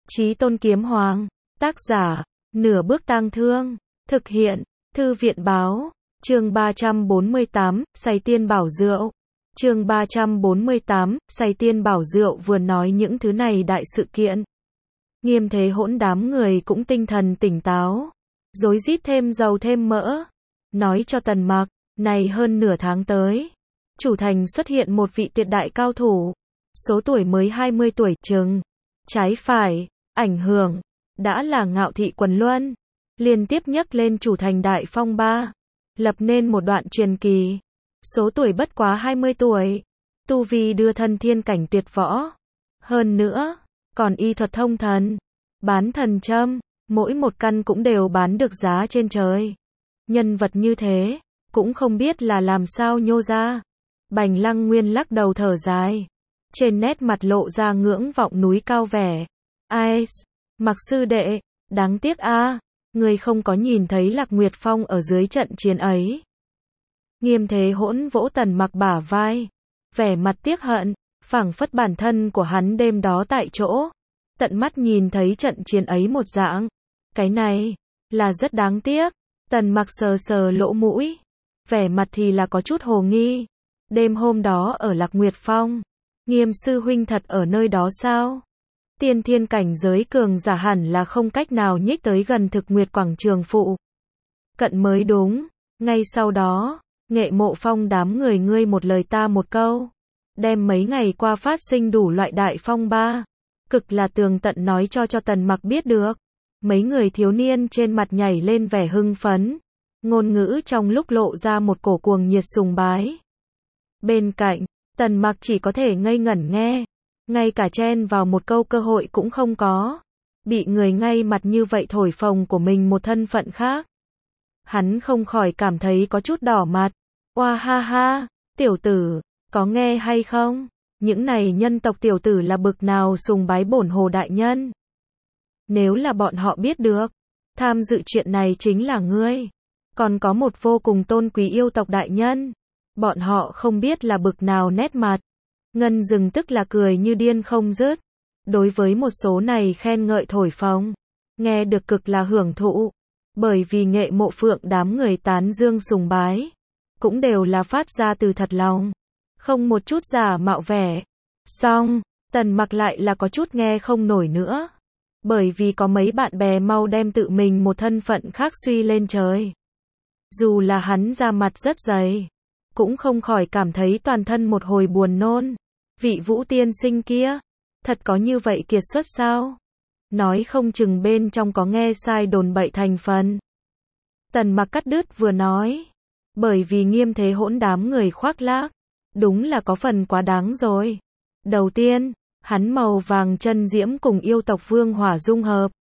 Chí Tôn Kiếm Hoàng, tác giả, Nửa Bước Tang Thương, thực hiện, Thư viện báo, chương 348, say tiên bảo rượu. Chương 348, say tiên bảo rượu vừa nói những thứ này đại sự kiện. Nghiêm Thế Hỗn đám người cũng tinh thần tỉnh táo, rối rít thêm dầu thêm mỡ, nói cho Tần Mặc, này hơn nửa tháng tới, chủ thành xuất hiện một vị tuyệt đại cao thủ, số tuổi mới 20 tuổi chừng, trái phải, ảnh hưởng, đã là ngạo thị quần luân, liên tiếp nhấc lên chủ thành đại phong ba, lập nên một đoạn truyền kỳ, số tuổi bất quá 20 tuổi, tu vi đưa thân thiên cảnh tuyệt võ, hơn nữa, còn y thuật thông thần, bán thần châm, mỗi một căn cũng đều bán được giá trên trời. Nhân vật như thế, cũng không biết là làm sao nhô ra. Bành Lăng Nguyên lắc đầu thở dài, trên nét mặt lộ ra ngưỡng vọng núi cao vẻ. Ai, Mặc sư đệ, đáng tiếc a, người không có nhìn thấy Lạc Nguyệt Phong ở dưới trận chiến ấy. Nghiêm Thế Hỗn vỗ Tần Mặc bả vai, vẻ mặt tiếc hận, phảng phất bản thân của hắn đêm đó tại chỗ, tận mắt nhìn thấy trận chiến ấy một dạng. Cái này, là rất đáng tiếc. Tần Mặc sờ sờ lỗ mũi, vẻ mặt thì là có chút hồ nghi. Đêm hôm đó ở Lạc Nguyệt Phong, Nghiêm sư huynh thật ở nơi đó sao? Tiên thiên cảnh giới cường giả hẳn là không cách nào nhích tới gần Thực Nguyệt quảng trường phụ cận mới đúng. Ngay sau đó, Nghệ Mộ Phong đám người ngươi một lời ta một câu, đem mấy ngày qua phát sinh đủ loại đại phong ba, cực là tường tận nói cho Tần Mặc biết được. Mấy người thiếu niên trên mặt nhảy lên vẻ hưng phấn, ngôn ngữ trong lúc lộ ra một cổ cuồng nhiệt sùng bái. Bên cạnh, Tần Mặc chỉ có thể ngây ngẩn nghe, ngay cả chen vào một câu cơ hội cũng không có, bị người ngay mặt như vậy thổi phồng của mình một thân phận khác. Hắn không khỏi cảm thấy có chút đỏ mặt. Oa ha ha, tiểu tử, có nghe hay không? Những này nhân tộc tiểu tử là bực nào sùng bái bổn Hồ đại nhân. Nếu là bọn họ biết được, tham dự chuyện này chính là ngươi, còn có một vô cùng tôn quý yêu tộc đại nhân, bọn họ không biết là bực nào nét mặt. Ngân Dừng tức là cười như điên không dứt, đối với một số này khen ngợi thổi phồng, nghe được cực là hưởng thụ, bởi vì Nghệ Mộ Phượng đám người tán dương sùng bái, cũng đều là phát ra từ thật lòng, không một chút giả mạo vẻ. Xong, Tần Mặc lại là có chút nghe không nổi nữa, bởi vì có mấy bạn bè mau đem tự mình một thân phận khác suy lên trời. Dù là hắn ra mặt rất dày, cũng không khỏi cảm thấy toàn thân một hồi buồn nôn. Vị Vũ tiên sinh kia, thật có như vậy kiệt xuất sao? Nói không chừng bên trong có nghe sai đồn bậy thành phần. Tần Mặc cắt đứt vừa nói, bởi vì Nghiêm Thế Hỗn đám người khoác lác, đúng là có phần quá đáng rồi. Đầu tiên, hắn màu vàng chân diễm cùng yêu tộc vương hỏa dung hợp.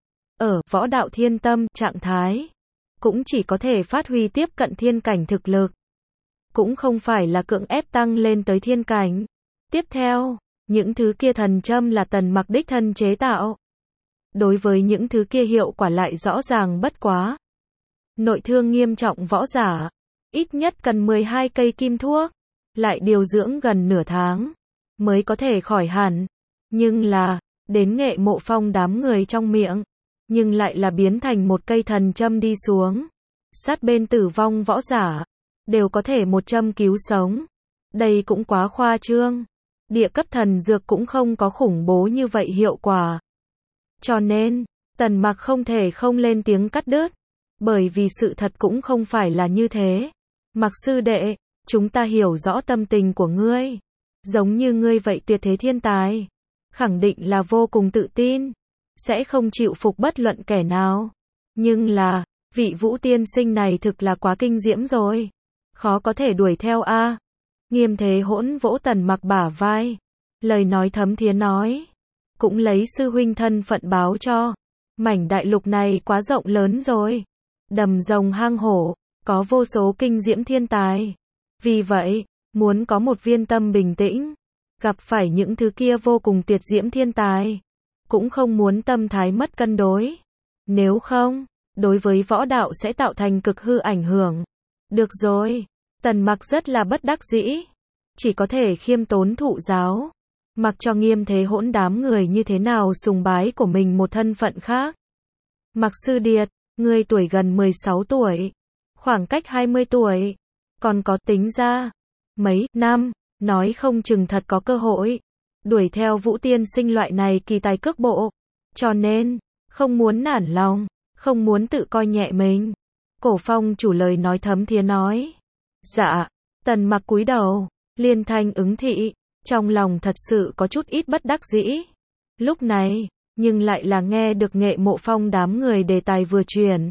Ở võ đạo thiên tâm trạng thái, cũng chỉ có thể phát huy tiếp cận thiên cảnh thực lực, cũng không phải là cưỡng ép tăng lên tới thiên cảnh. Tiếp theo, những thứ kia thần châm là Tần Mặc đích thân chế tạo. Đối với những thứ kia hiệu quả lại rõ ràng bất quá. Nội thương nghiêm trọng võ giả, ít nhất cần 12 cây kim thuốc, lại điều dưỡng gần nửa tháng, mới có thể khỏi hẳn. Nhưng là, đến Nghệ Mộ Phong đám người trong miệng, nhưng lại là biến thành một cây thần châm đi xuống. Sát bên tử vong võ giả, đều có thể một châm cứu sống. Đây cũng quá khoa trương. Địa cấp thần dược cũng không có khủng bố như vậy hiệu quả. Cho nên, Tần Mặc không thể không lên tiếng cắt đứt, bởi vì sự thật cũng không phải là như thế. Mặc sư đệ, chúng ta hiểu rõ tâm tình của ngươi. Giống như ngươi vậy tuyệt thế thiên tài, khẳng định là vô cùng tự tin, sẽ không chịu phục bất luận kẻ nào. Nhưng là, vị Vũ tiên sinh này thực là quá kinh diễm rồi, khó có thể đuổi theo a. Nghiêm Thế Hỗn vỗ Tần Mặc bả vai, lời nói thấm thía nói, cũng lấy sư huynh thân phận báo cho, mảnh đại lục này quá rộng lớn rồi, đầm rồng hang hổ, có vô số kinh diễm thiên tài. Vì vậy, muốn có một viên tâm bình tĩnh, gặp phải những thứ kia vô cùng tuyệt diễm thiên tài, cũng không muốn tâm thái mất cân đối. Nếu không, đối với võ đạo sẽ tạo thành cực hư ảnh hưởng. Được rồi, Tần Mặc rất là bất đắc dĩ, chỉ có thể khiêm tốn thụ giáo. mặc cho nghiêm thế hỗn đám người như thế nào sùng bái của mình một thân phận khác. Mạc Sư Điệt, ngươi tuổi gần 16 tuổi, khoảng cách 20 tuổi, còn có tính ra mấy năm, nói không chừng thật có cơ hội đuổi theo Vũ tiên sinh loại này kỳ tài cước bộ, cho nên không muốn nản lòng, không muốn tự coi nhẹ mình. Cổ Phong chủ lời nói thấm thía nói. Dạ, Tần Mặc cúi đầu, liên thanh ứng thị, trong lòng thật sự có chút ít bất đắc dĩ. Lúc này, nhưng lại là nghe được Nghệ Mộ Phong đám người đề tài vừa chuyển.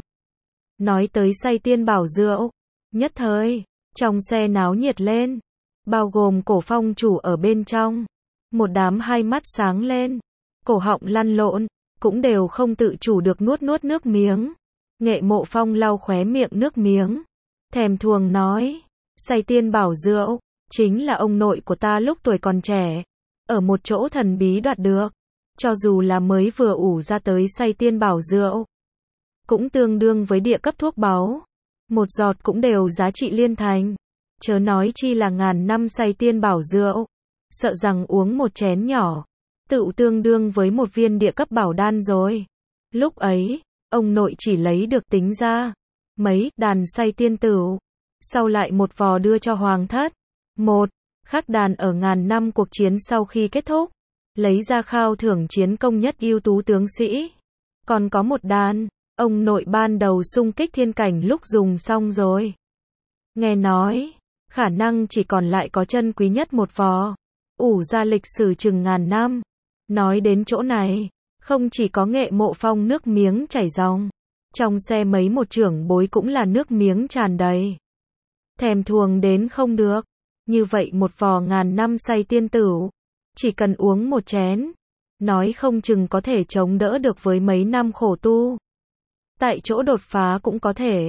Nói tới say tiên bảo rượu, nhất thời, trong xe náo nhiệt lên, bao gồm Cổ Phong chủ ở bên trong. Một đám hai mắt sáng lên, cổ họng lăn lộn, cũng đều không tự chủ được nuốt nước miếng. Nghệ Mộ Phong lau khóe miệng nước miếng, thèm thuồng nói, say tiên bảo rượu, chính là ông nội của ta lúc tuổi còn trẻ, ở một chỗ thần bí đoạt được, cho dù là mới vừa ủ ra tới say tiên bảo rượu, cũng tương đương với địa cấp thuốc báu, một giọt cũng đều giá trị liên thành, chớ nói chi là ngàn năm say tiên bảo rượu, sợ rằng uống một chén nhỏ, tự tương đương với một viên địa cấp bảo đan rồi. Lúc ấy, ông nội chỉ lấy được tính ra mấy đàn say tiên tửu, sau lại một vò đưa cho hoàng thất. Một khắc đàn ở ngàn năm cuộc chiến sau khi kết thúc, lấy ra khao thưởng chiến công nhất ưu tú tướng sĩ. Còn có một đàn, ông nội ban đầu xung kích thiên cảnh lúc dùng xong rồi. Nghe nói, khả năng chỉ còn lại có chân quý nhất một vò, ủ ra lịch sử chừng ngàn năm. Nói đến chỗ này, không chỉ có Nghệ Mộ Phong nước miếng chảy ròng, trong xe mấy một trưởng bối cũng là nước miếng tràn đầy. Thèm thuồng đến không được, như vậy một vò ngàn năm say tiên tửu, chỉ cần uống một chén, nói không chừng có thể chống đỡ được với mấy năm khổ tu. Tại chỗ đột phá cũng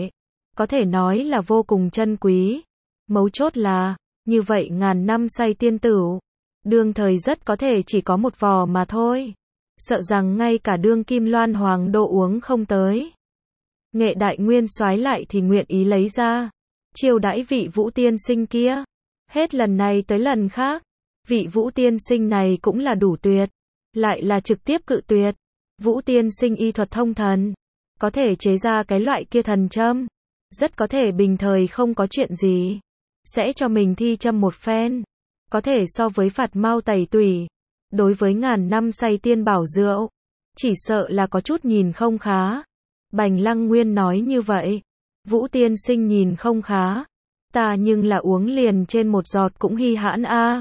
có thể nói là vô cùng chân quý. Mấu chốt là, như vậy ngàn năm say tiên tửu, đương thời rất có thể chỉ có một vò mà thôi. Sợ rằng ngay cả đương kim loan hoàng độ uống không tới. Nghệ đại nguyên soái lại thì nguyện ý lấy ra, chiêu đãi vị Vũ tiên sinh kia. Hết lần này tới lần khác, vị Vũ tiên sinh này cũng là đủ tuyệt, lại là trực tiếp cự tuyệt. Vũ tiên sinh y thuật thông thần, có thể chế ra cái loại kia thần châm, rất có thể bình thời không có chuyện gì, sẽ cho mình thi châm một phen, có thể so với phạt mau tẩy tủy. Đối với ngàn năm say tiên bảo rượu, chỉ sợ là có chút nhìn không khá. Bành Lăng Nguyên nói như vậy, Vũ tiên sinh nhìn không khá, ta nhưng là uống liền trên một giọt cũng hy hãn a.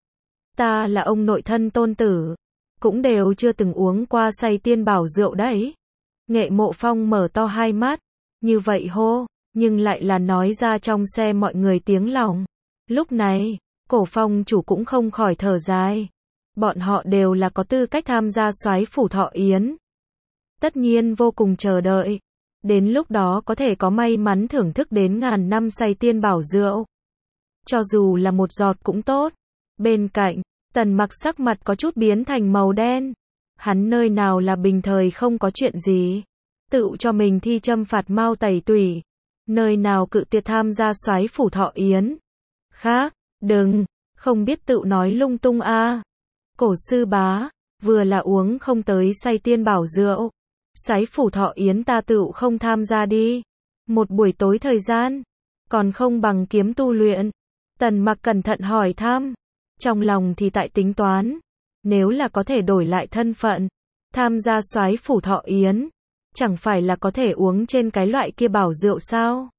Ta là ông nội thân tôn tử, cũng đều chưa từng uống qua say tiên bảo rượu đấy. Nghệ Mộ Phong mở to hai mắt, như vậy hô, nhưng lại là nói ra trong xe mọi người tiếng lòng. Lúc này, Cổ Phong chủ cũng không khỏi thở dài. Bọn họ đều là có tư cách tham gia soái phủ thọ yến. Tất nhiên vô cùng chờ đợi. Đến lúc đó có thể có may mắn thưởng thức đến ngàn năm say tiên bảo rượu. Cho dù là một giọt cũng tốt. Bên cạnh, Tần Mặc sắc mặt có chút biến thành màu đen. Hắn nơi nào là bình thời không có chuyện gì. Tự cho mình thi châm phạt mau tẩy tủy. Nơi nào cự tuyệt tham gia soái phủ thọ yến. Khác, đừng, không biết tự nói lung tung a. Cổ sư bá, vừa là uống không tới say tiên bảo rượu. Soái phủ thọ yến ta tựu không tham gia đi. Một buổi tối thời gian, còn không bằng kiếm tu luyện. Tần Mặc cẩn thận hỏi thăm. Trong lòng thì tại tính toán, nếu là có thể đổi lại thân phận, tham gia soái phủ thọ yến, chẳng phải là có thể uống trên cái loại kia bảo rượu sao?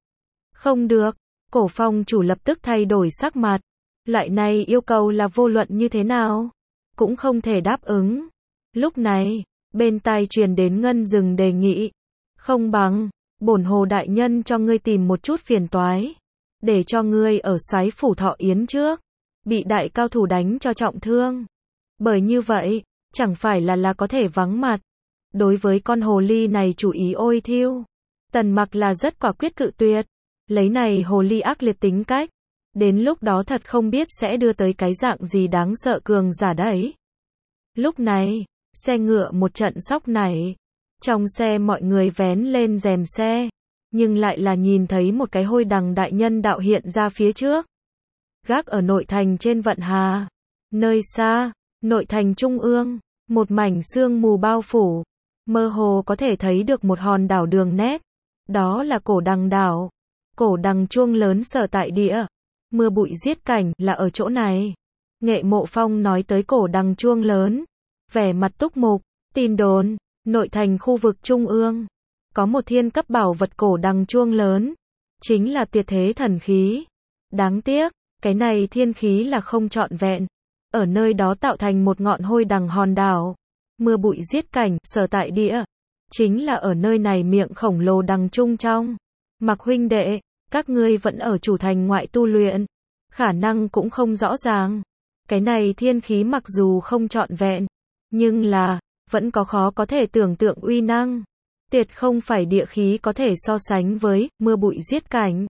Không được, Cổ Phong chủ lập tức thay đổi sắc mặt. Loại này yêu cầu là vô luận như thế nào, cũng không thể đáp ứng. Lúc này, bên tai truyền đến Ngân Dừng đề nghị. Không bằng, bổn hồ đại nhân cho ngươi tìm một chút phiền toái. Để cho ngươi ở soái phủ thọ yến trước, bị đại cao thủ đánh cho trọng thương. Bởi như vậy, chẳng phải là có thể vắng mặt. Đối với con hồ ly này chủ ý ôi thiêu, Tần Mặc là rất quả quyết cự tuyệt. Lấy này hồ ly ác liệt tính cách, đến lúc đó thật không biết sẽ đưa tới cái dạng gì đáng sợ cường giả đấy. Lúc này, xe ngựa một trận sóc nảy. Trong xe mọi người vén lên rèm xe, nhưng lại là nhìn thấy một cái hôi đằng đại nhân đạo hiện ra phía trước. Gác ở nội thành trên vận hà. Nơi xa, nội thành trung ương, một mảnh sương mù bao phủ, mơ hồ có thể thấy được một hòn đảo đường nét. Đó là Cổ Đằng đảo. Cổ Đằng chuông lớn sở tại địa. Mưa bụi giết cảnh là ở chỗ này. Nghệ Mộ Phong nói tới Cổ Đằng chuông lớn, vẻ mặt túc mục. Tin đồn, nội thành khu vực trung ương, có một thiên cấp bảo vật Cổ Đằng chuông lớn, chính là tuyệt thế thần khí. Đáng tiếc, cái này thiên khí là không trọn vẹn, ở nơi đó tạo thành một ngọn hôi đằng hòn đảo. Mưa bụi giết cảnh, sở tại địa, chính là ở nơi này miệng khổng lồ đằng trung trong. Mặc huynh đệ, các ngươi vẫn ở chủ thành ngoại tu luyện, khả năng cũng không rõ ràng. Cái này thiên khí mặc dù không trọn vẹn, nhưng là, vẫn có khó có thể tưởng tượng uy năng. Tuyệt không phải địa khí có thể so sánh với, mưa bụi giết cảnh.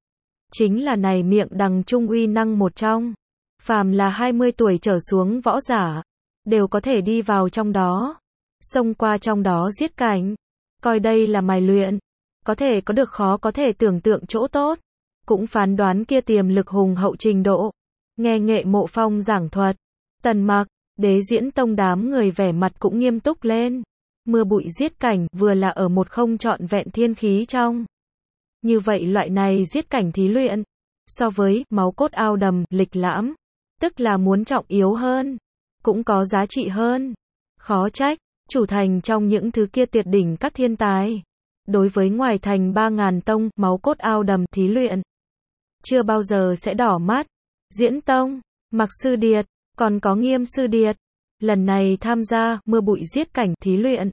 Chính là này miệng đằng trung uy năng một trong. Phàm là 20 tuổi trở xuống võ giả, đều có thể đi vào trong đó, xông qua trong đó giết cảnh. Coi đây là mài luyện, có thể có được khó có thể tưởng tượng chỗ tốt, cũng phán đoán kia tiềm lực hùng hậu trình độ. Nghe Nghệ Mộ Phong giảng thuật, Tần Mặc, Đế Diễn Tông đám người vẻ mặt cũng nghiêm túc lên. Mưa bụi giết cảnh vừa là ở một không trọn vẹn thiên khí trong. Như vậy loại này giết cảnh thí luyện, so với máu cốt ao đầm, lịch lãm, tức là muốn trọng yếu hơn, cũng có giá trị hơn. Khó trách, chủ thành trong những thứ kia tuyệt đỉnh các thiên tài. Đối với ngoài thành 3.000 tông, máu cốt ao đầm thí luyện, chưa bao giờ sẽ đỏ mắt. Diễn Tông, Mặc Sư Điệt, còn có Nghiêm Sư Điệt, lần này tham gia mưa bụi giết cảnh thí luyện.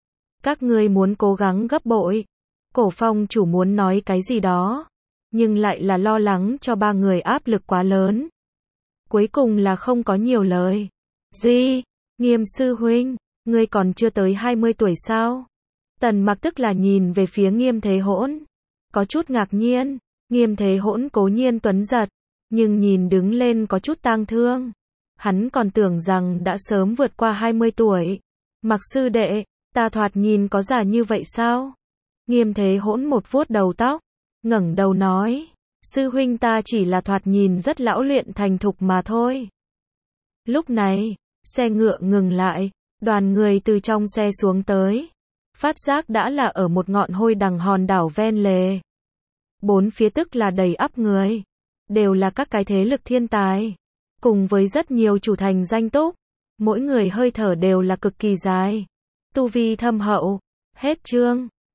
Các ngươi muốn cố gắng gấp bội. Cổ Phong chủ muốn nói cái gì đó, nhưng lại là lo lắng cho ba người áp lực quá lớn. Cuối cùng là không có nhiều lời. Gì? Nghiêm sư huynh, ngươi còn chưa tới 20 tuổi sao? Tần Mặc tức là nhìn về phía Nghiêm Thế Hỗn, có chút ngạc nhiên. Nghiêm Thế Hỗn cố nhiên tuấn giật, nhưng nhìn đứng lên có chút tang thương. Hắn còn tưởng rằng đã sớm vượt qua 20 tuổi. Mặc sư đệ, ta thoạt nhìn có già như vậy sao? Nghiêm Thế Hỗn một vuốt đầu tóc, ngẩng đầu nói, sư huynh ta chỉ là thoạt nhìn rất lão luyện thành thục mà thôi. Lúc này, xe ngựa ngừng lại, đoàn người từ trong xe xuống tới. Phát giác đã là ở một ngọn hôi đằng hòn đảo ven lề. Bốn phía tức là đầy ắp người, đều là các cái thế lực thiên tài, cùng với rất nhiều chủ thành danh túc, mỗi người hơi thở đều là cực kỳ dài, tu vi thâm hậu. Hết chương.